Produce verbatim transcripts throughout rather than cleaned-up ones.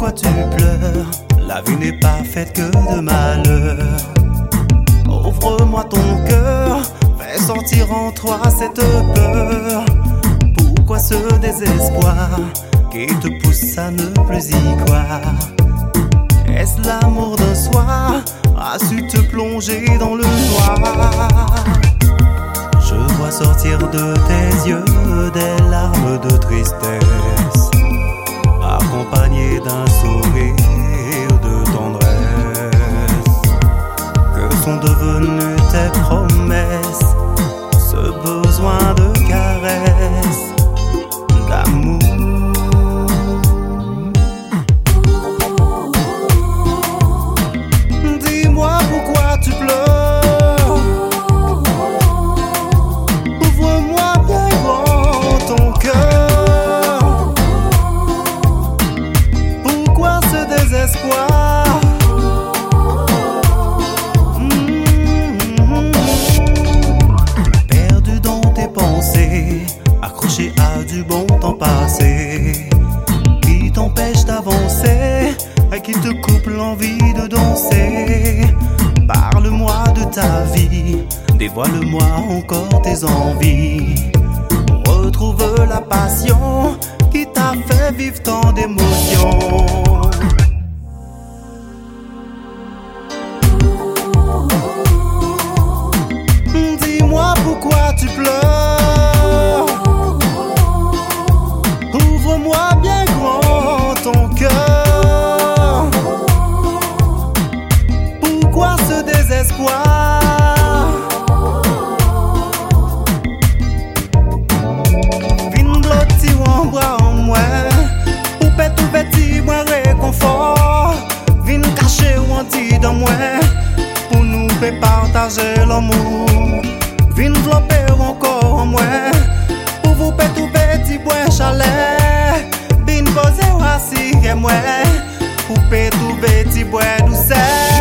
pourquoi tu pleures? La vie n'est pas faite que de malheur. Ouvre-moi ton cœur, fais sentir en toi cette peur. Pourquoi ce désespoir qui te pousse à ne plus y croire? Est-ce l'amour d'un soir? As-tu te plonger dans le noir? Je vois sortir de tes yeux des larmes de tristesse, accompagnées d'un sourire de tendresse. Que sont devenues tes promesses, ce besoin de caresses, d'amour? Dis-moi pourquoi tu pleures. Ouvre-moi bien grand ton cœur. Pourquoi ce désespoir? Mmh. Perdu dans tes pensées, accroché à du bon temps passé, qui t'empêche d'avancer et qui te coupe l'envie de danser. Parle-moi de ta vie, dévoile-moi encore tes envies. Retrouve la passion qui t'a fait vivre tant d'émotions. Dis-moi pourquoi tu pleures. Ouvre-moi bien grand ton cœur. Pourquoi ce désespoir? Vin blotti ou en bras en moi, ou pète ou petit moi réconfort. Vin caché ou en dit dans moi, pour nous faire partager l'amour. Vin flopper encore en moi, pour vous pète ou petit bois chalet. Vin poser ou assis et moi, pour pète ou petit bois douceur.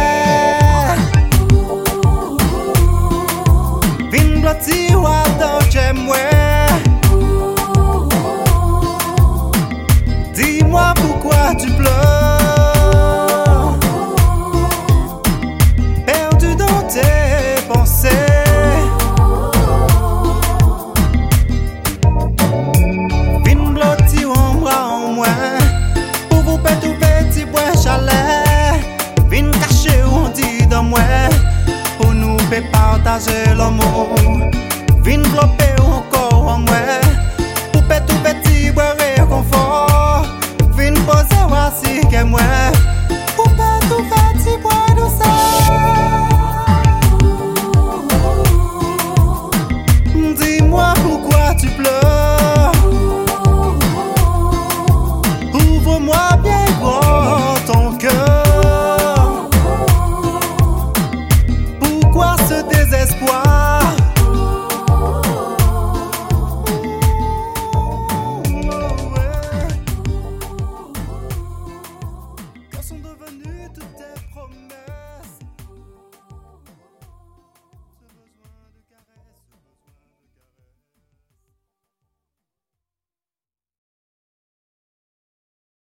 Vin blotti ou à d'autres moi. Dis-moi pourquoi tu pleures. Perdu dans tes pensées. Vin blotti ou en bras en moi, pour vous pète ou petit bois chalet. Vin caché ou on dit dans moi, pour nous faire partager l'amour. Vin flopper ou encore en moi, pour pète ou petit bois réconfort. Vin poser ou assis que moi, pour pète ou petit bois douceur. Dis-moi pourquoi tu pleures. Ouvre-moi bien grand